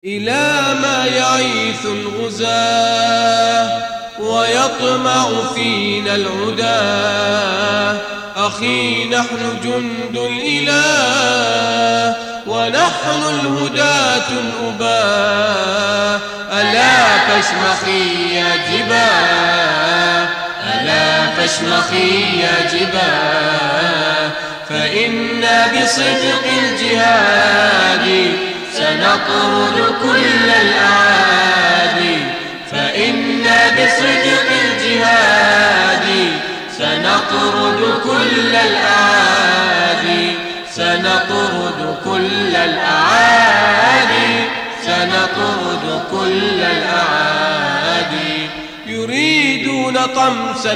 إلى ما يعيث الغزاة ويطمع فينا العداة. أخي نحن جند الإله ونحن الهداة الأباة. ألا فاشمخي يا جباه، ألا فاشمخي يا جباه، فإنا بصدق الجهاد سنطرد كل الأعادي. فإنا بصدق الجهاد سنطرد كل الأعادي، سنطرد كل الأعادي، سنطرد كل الأعادي. يريدون طمس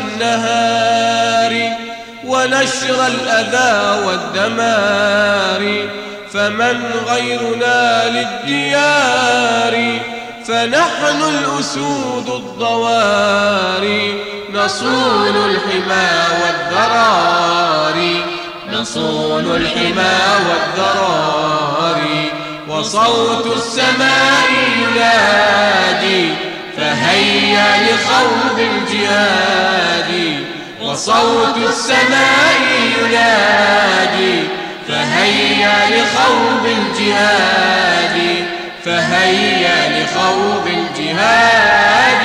النهار ونشر الأذى والدمار، فمن غيرنا للديار؟ فنحن الأسود الضواري، نصون الحمى والذراري، نصون الحمى والذراري. وصوت السماء ينادي فهيا لخوض الجهاد. وصوت السماء ينادي فهيا لخوض الجهاد، فهيا لخوض الجهاد،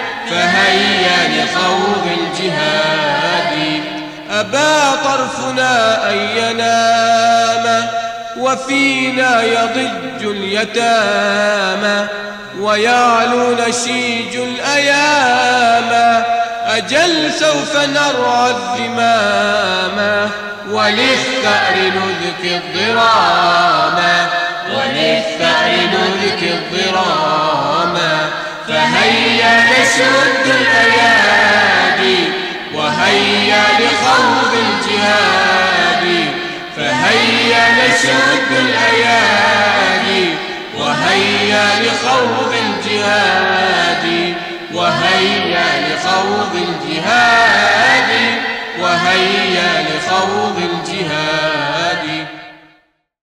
فهيا لخوض الجهاد. أبى طرفنا أن ينام وفينا يضج اليتامى، ويعلو نشيج الأيام. أجل سوف نرعى الذمام وللثأر نذكي الضراما، وللثأر نذكي الضراما. فهيا نشد الأيادي وهيا لخوض الجهاد. فهيا نشد الأيادي وهيا لخوض الجهاد، وهيا لخوض الجهاد، وهيا لخوض الجهاد.